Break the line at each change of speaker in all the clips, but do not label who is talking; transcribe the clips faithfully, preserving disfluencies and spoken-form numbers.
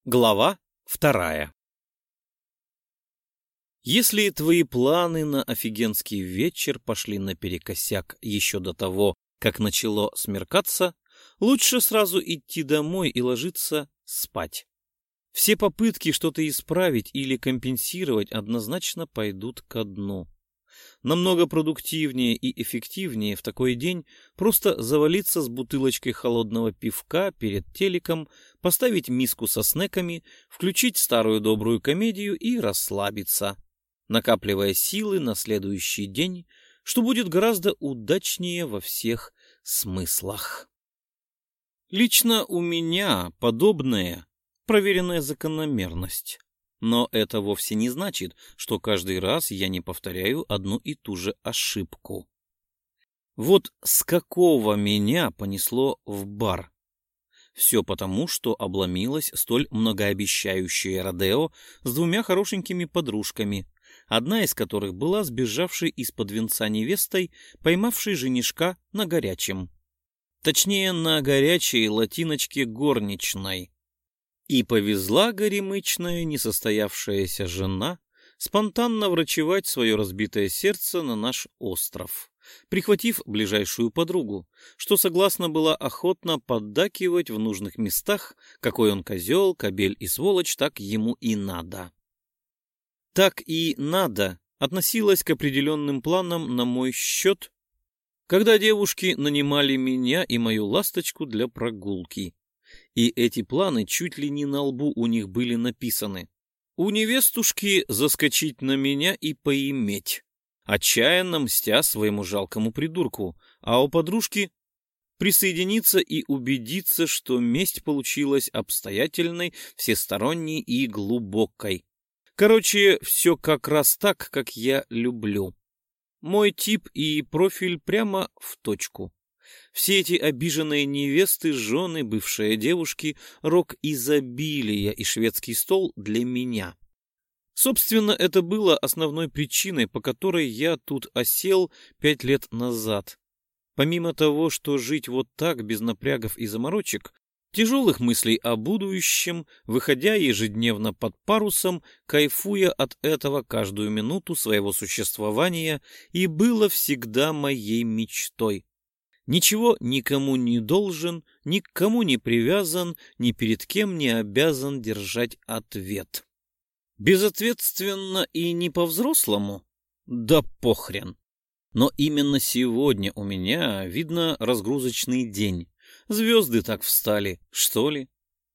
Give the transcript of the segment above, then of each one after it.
Глава вторая. Если твои планы на офигенский вечер пошли наперекосяк еще до того, как начало смеркаться, лучше сразу идти домой и ложиться спать. Все попытки что-то исправить или компенсировать однозначно пойдут ко дну. Намного продуктивнее и эффективнее в такой день просто завалиться с бутылочкой холодного пивка перед телеком, поставить миску со снеками, включить старую добрую комедию и расслабиться, накапливая силы на следующий день, что будет гораздо удачнее во всех смыслах. Лично у меня подобная проверенная закономерность. Но это вовсе не значит, что каждый раз я не повторяю одну и ту же ошибку. Вот с какого меня понесло в бар? Все потому, что обломилось столь многообещающее родео с двумя хорошенькими подружками, одна из которых была сбежавшей из-под венца невестой, поймавшей женишка на горячем. Точнее, на горячей латиночке горничной. И повезла горемычная несостоявшаяся жена спонтанно врачевать свое разбитое сердце на наш остров, прихватив ближайшую подругу, что согласна была охотно поддакивать в нужных местах, какой он козел, кобель и сволочь, так ему и надо. Так и надо относилась к определенным планам на мой счет, когда девушки нанимали меня и мою ласточку для прогулки. И эти планы чуть ли не на лбу у них были написаны. У невестушки заскочить на меня и поиметь, отчаянно мстя своему жалкому придурку, а у подружки присоединиться и убедиться, что месть получилась обстоятельной, всесторонней и глубокой. Короче, все как раз так, как я люблю. Мой тип и профиль прямо в точку. Все эти обиженные невесты, жены, бывшие девушки, рок изобилия и шведский стол для меня. Собственно, это было основной причиной, по которой я тут осел пять лет назад. Помимо того, что жить вот так, без напрягов и заморочек, тяжелых мыслей о будущем, выходя ежедневно под парусом, кайфуя от этого каждую минуту своего существования, и было всегда моей мечтой. Ничего никому не должен, ни к кому не привязан, ни перед кем не обязан держать ответ. Безответственно и не по-взрослому? Да похрен. Но именно сегодня у меня, видно, разгрузочный день. Звезды так встали, что ли?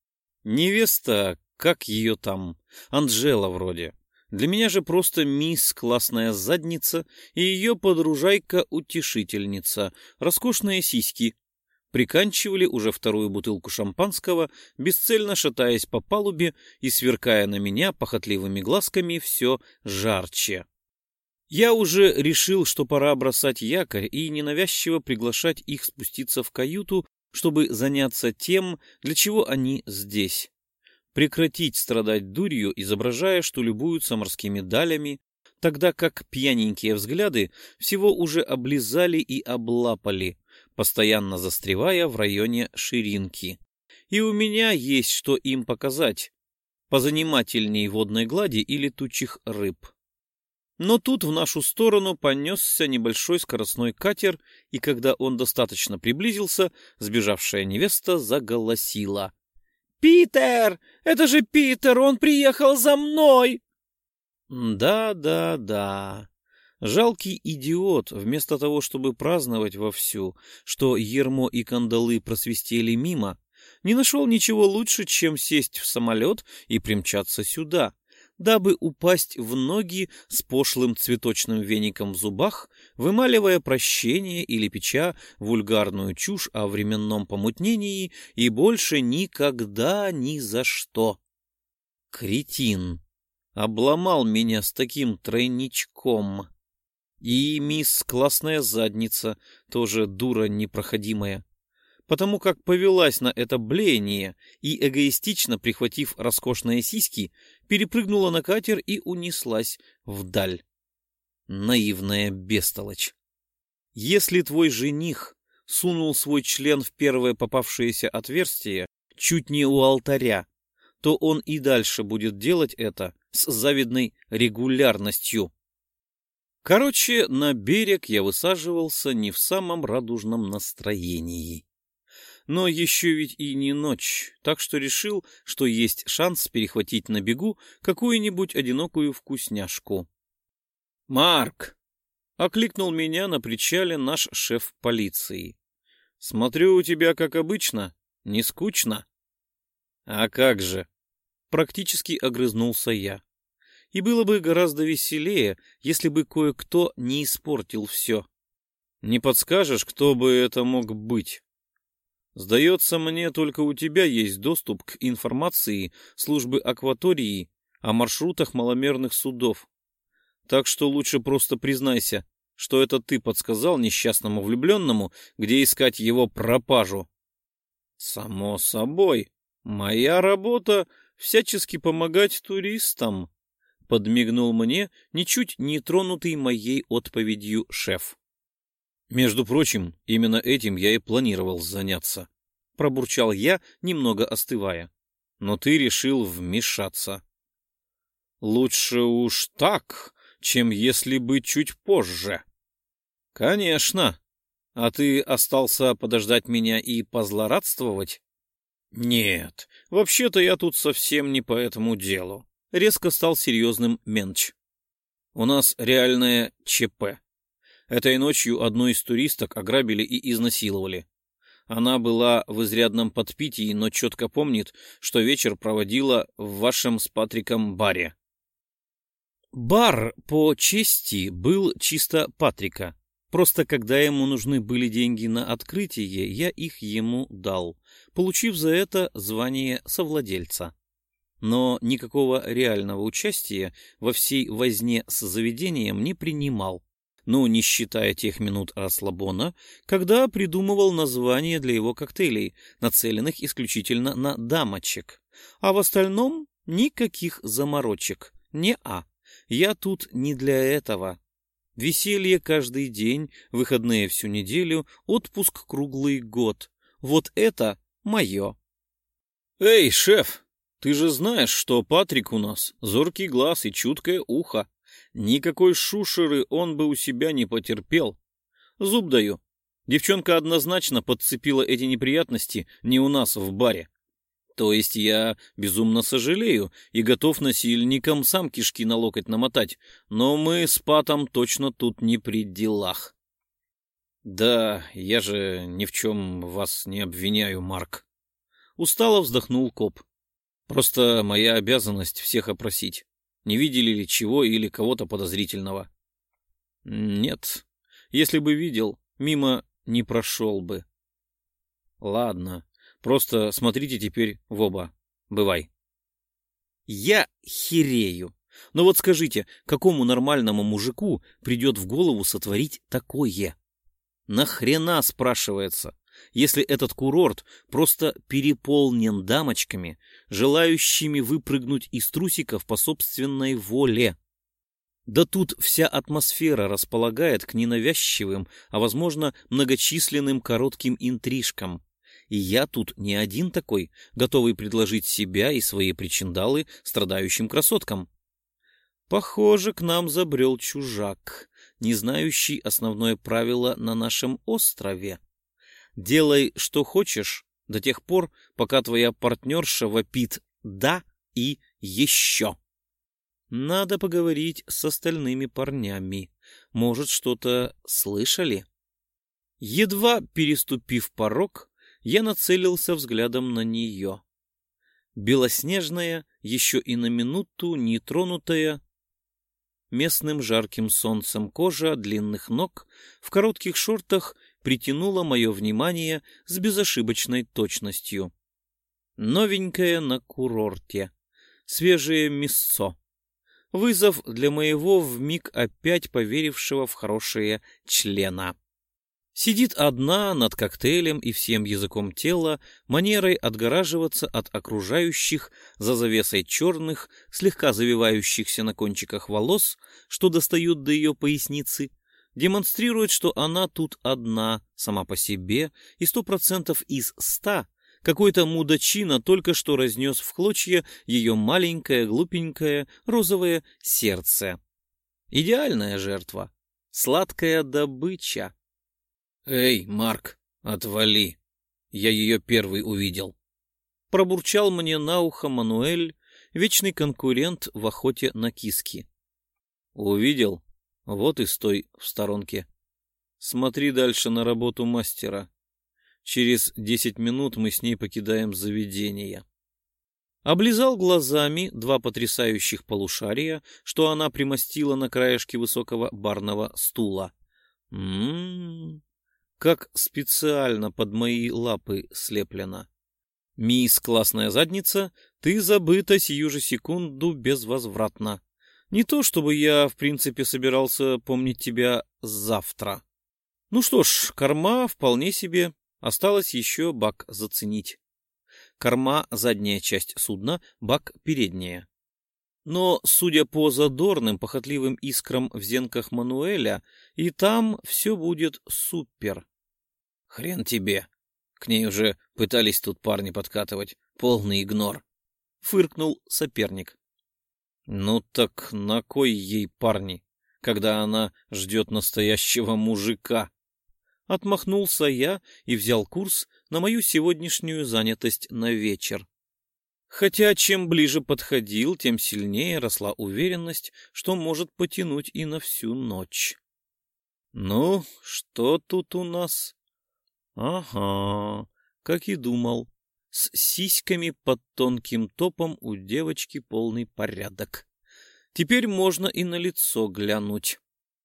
Невеста, как ее там, Анжела вроде. Для меня же просто мисс классная задница и ее подружайка-утешительница, роскошные сиськи. Приканчивали уже вторую бутылку шампанского, бесцельно шатаясь по палубе и сверкая на меня похотливыми глазками все жарче. Я уже решил, что пора бросать якорь и ненавязчиво приглашать их спуститься в каюту, чтобы заняться тем, для чего они здесь. Прекратить страдать дурью, изображая, что любуются морскими далями, тогда как пьяненькие взгляды всего уже облизали и облапали, постоянно застревая в районе ширинки. И у меня есть что им показать, позанимательней водной глади и летучих рыб. Но тут в нашу сторону понесся небольшой скоростной катер, и когда он достаточно приблизился, сбежавшая невеста заголосила. «Питер! Это же Питер! Он приехал за мной!» Да, да, да. Жалкий идиот, вместо того, чтобы праздновать вовсю, что ярмо и кандалы просвистели мимо, не нашел ничего лучше, чем сесть в самолет и примчаться сюда, дабы упасть в ноги с пошлым цветочным веником в зубах, вымаливая прощение или печа вульгарную чушь о временном помутнении и больше никогда ни за что. Кретин. Обломал меня с таким тройничком. И мисс классная задница, тоже дура непроходимая. Потому как повелась на это блеяние и, эгоистично прихватив роскошные сиськи, перепрыгнула на катер и унеслась вдаль. Наивная бестолочь. Если твой жених сунул свой член в первое попавшееся отверстие чуть не у алтаря, то он и дальше будет делать это с завидной регулярностью. Короче, на берег я высаживался не в самом радужном настроении. Но еще ведь и не ночь, так что решил, что есть шанс перехватить на бегу какую-нибудь одинокую вкусняшку. «Марк!» — окликнул меня на причале наш шеф полиции. «Смотрю, у тебя, как обычно, не скучно?» «А как же!» — практически огрызнулся я. И было бы гораздо веселее, если бы кое-кто не испортил все. Не подскажешь, кто бы это мог быть? Сдается мне, только у тебя есть доступ к информации службы акватории о маршрутах маломерных судов. Так что лучше просто признайся, что это ты подсказал несчастному влюбленному, где искать его пропажу. Само собой, моя работа — всячески помогать туристам. Подмигнул мне ничуть не тронутый моей отповедью шеф. Между прочим, именно этим я и планировал заняться. Пробурчал я, немного остывая. Но ты решил вмешаться. Лучше уж так, чем если бы чуть позже. Конечно. А ты остался подождать меня и позлорадствовать? Нет, вообще-то я тут совсем не по этому делу. Резко стал серьезным Менч. У нас реальное ЧП. Этой ночью одну из туристок ограбили и изнасиловали. Она была в изрядном подпитии, но четко помнит, что вечер проводила в вашем с Патриком баре. Бар, по чести, был чисто Патрика. Просто когда ему нужны были деньги на открытие, я их ему дал, получив за это звание совладельца. Но никакого реального участия во всей возне с заведением не принимал, ну, не считая тех минут расслабона, когда придумывал названия для его коктейлей, нацеленных исключительно на дамочек. А в остальном никаких заморочек. Не-а. Я тут не для этого. Веселье каждый день, выходные всю неделю, отпуск круглый год. Вот это мое. Эй, шеф! Ты же знаешь, что Патрик у нас зоркий глаз и чуткое ухо. Никакой шушеры он бы у себя не потерпел. Зуб даю. Девчонка однозначно подцепила эти неприятности не у нас в баре. То есть я безумно сожалею и готов насильникам сам кишки на локоть намотать, но мы с Патом точно тут не при делах. Да, я же ни в чем вас не обвиняю, Марк. Устало вздохнул коп. Просто моя обязанность всех опросить. Не видели ли чего или кого-то подозрительного? Нет. Если бы видел, мимо не прошел бы. Ладно. Просто смотрите теперь в оба. Бывай. Я херею. Но вот скажите, какому нормальному мужику придет в голову сотворить такое? Нахрена, спрашивается? Если этот курорт просто переполнен дамочками, желающими выпрыгнуть из трусиков по собственной воле. Да тут вся атмосфера располагает к ненавязчивым, а, возможно, многочисленным коротким интрижкам. И я тут не один такой, готовый предложить себя и свои причиндалы страдающим красоткам. Похоже, к нам забрел чужак, не знающий основное правило на нашем острове. Делай, что хочешь, до тех пор, пока твоя партнерша вопит «да» и «еще». Надо поговорить с остальными парнями. Может, что-то слышали? Едва переступив порог, я нацелился взглядом на нее. Белоснежная, еще и на минуту нетронутая местным жарким солнцем кожа длинных ног в коротких шортах притянула мое внимание с безошибочной точностью. Новенькая на курорте, свежее мясцо. Вызов для моего вмиг опять поверившего в хорошее члена. Сидит одна над коктейлем и всем языком тела, манерой отгораживаться от окружающих за завесой черных, слегка завивающихся на кончиках волос, что достают до ее поясницы, демонстрирует, что она тут одна, сама по себе, и сто процентов из ста, Какой-то мудачина только что разнес в клочья ее маленькое, глупенькое, розовое сердце. Идеальная жертва. Сладкая добыча. «Эй, Марк, отвали! Я ее первый увидел!» Пробурчал мне на ухо Мануэль, вечный конкурент в охоте на киски. «Увидел? Вот и стой в сторонке. Смотри дальше на работу мастера. Через десять минут мы с ней покидаем заведение». Облизал глазами два потрясающих полушария, что она примостила на краешке высокого барного стула. М-м-м, как специально под мои лапы слеплено. «Мисс Классная задница, ты забыта сию же секунду безвозвратно. Не то чтобы я, в принципе, собирался помнить тебя завтра. Ну что ж, корма вполне себе, осталось еще бак заценить. Корма — задняя часть судна, бак — передняя. Но, судя по задорным, похотливым искрам в зенках Мануэля, и там все будет супер. Хрен тебе. К ней уже пытались тут парни подкатывать. Полный игнор. Фыркнул соперник. Ну так на кой ей парни, когда она ждет настоящего мужика? Отмахнулся я и взял курс на мою сегодняшнюю занятость на вечер. Хотя чем ближе подходил, тем сильнее росла уверенность, что может потянуть и на всю ночь. Ну, что тут у нас? Ага, как и думал, с сиськами под тонким топом у девочки полный порядок. Теперь можно и на лицо глянуть.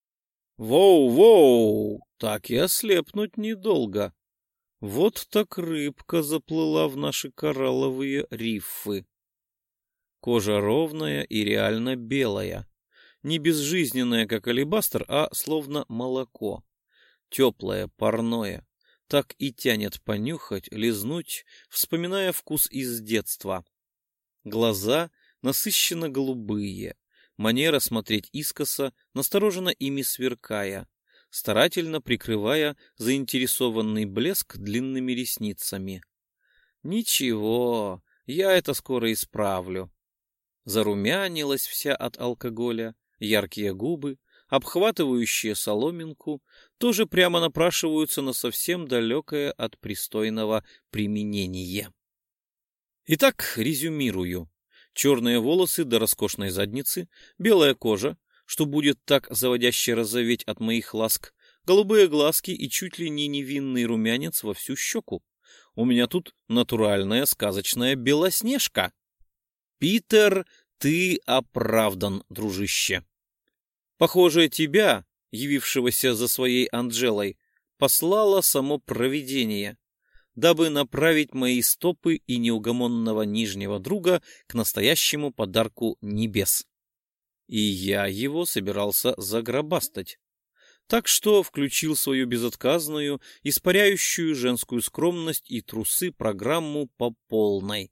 Воу-воу, так и ослепнуть недолго. Вот так рыбка заплыла в наши коралловые рифы. Кожа ровная и реально белая. Не безжизненная, как алебастр, а словно молоко. Теплое, парное. Так и тянет понюхать, лизнуть, вспоминая вкус из детства. Глаза насыщенно голубые. Манера смотреть искоса, настороженно ими сверкая, старательно прикрывая заинтересованный блеск длинными ресницами. Ничего, я это скоро исправлю. Зарумянилась вся от алкоголя, яркие губы, обхватывающие соломинку, тоже прямо напрашиваются на совсем далекое от пристойного применения. Итак, резюмирую. Черные волосы до роскошной задницы, белая кожа, что будет так заводяще розоветь от моих ласк, голубые глазки и чуть ли не невинный румянец во всю щеку. У меня тут натуральная сказочная Белоснежка. Питер, ты оправдан, дружище. Похоже, тебя, явившегося за своей Анджелой, послало само провидение, дабы направить мои стопы и неугомонного нижнего друга к настоящему подарку небес. И я его собирался загробастать. Так что включил свою безотказную, испаряющую женскую скромность и трусы программу по полной.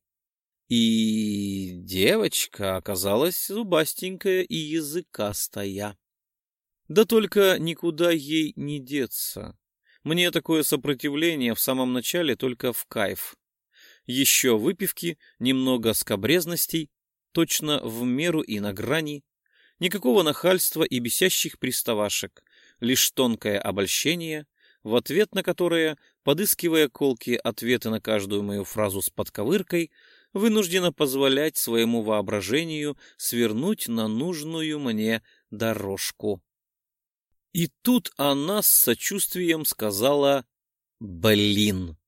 И девочка оказалась зубастенькая и языкастая. Да только никуда ей не деться. Мне такое сопротивление в самом начале только в кайф. Еще выпивки, немного скабрезностей, точно в меру и на грани. Никакого нахальства и бесящих приставашек, лишь тонкое обольщение, в ответ на которое, подыскивая колкие ответы на каждую мою фразу с подковыркой, вынуждена позволять своему воображению свернуть на нужную мне дорожку. И тут она с сочувствием сказала «Блин».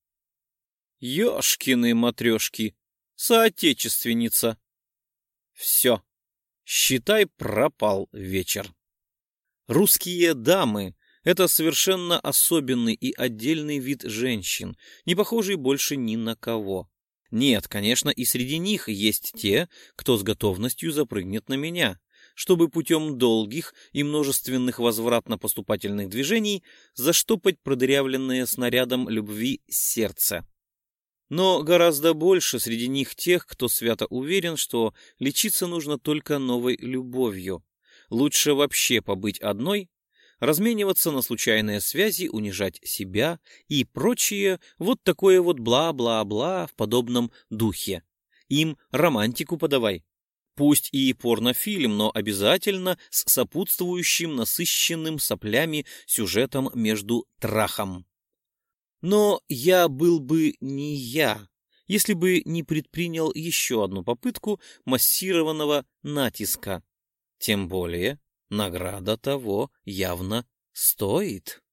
Ёшкины-матрёшки, соотечественница. Все, считай, пропал вечер. Русские дамы — это совершенно особенный и отдельный вид женщин, не похожий больше ни на кого. Нет, конечно, и среди них есть те, кто с готовностью запрыгнет на меня, чтобы путем долгих и множественных возвратно-поступательных движений заштопать продырявленное снарядом любви сердце. Но гораздо больше среди них тех, кто свято уверен, что лечиться нужно только новой любовью. Лучше вообще побыть одной, размениваться на случайные связи, унижать себя и прочее вот такое вот бла-бла-бла в подобном духе. Им романтику подавай. Пусть и порнофильм, но обязательно с сопутствующим насыщенным соплями сюжетом между трахом. Но я был бы не я, если бы не предпринял еще одну попытку массированного натиска. Тем более награда того явно стоит.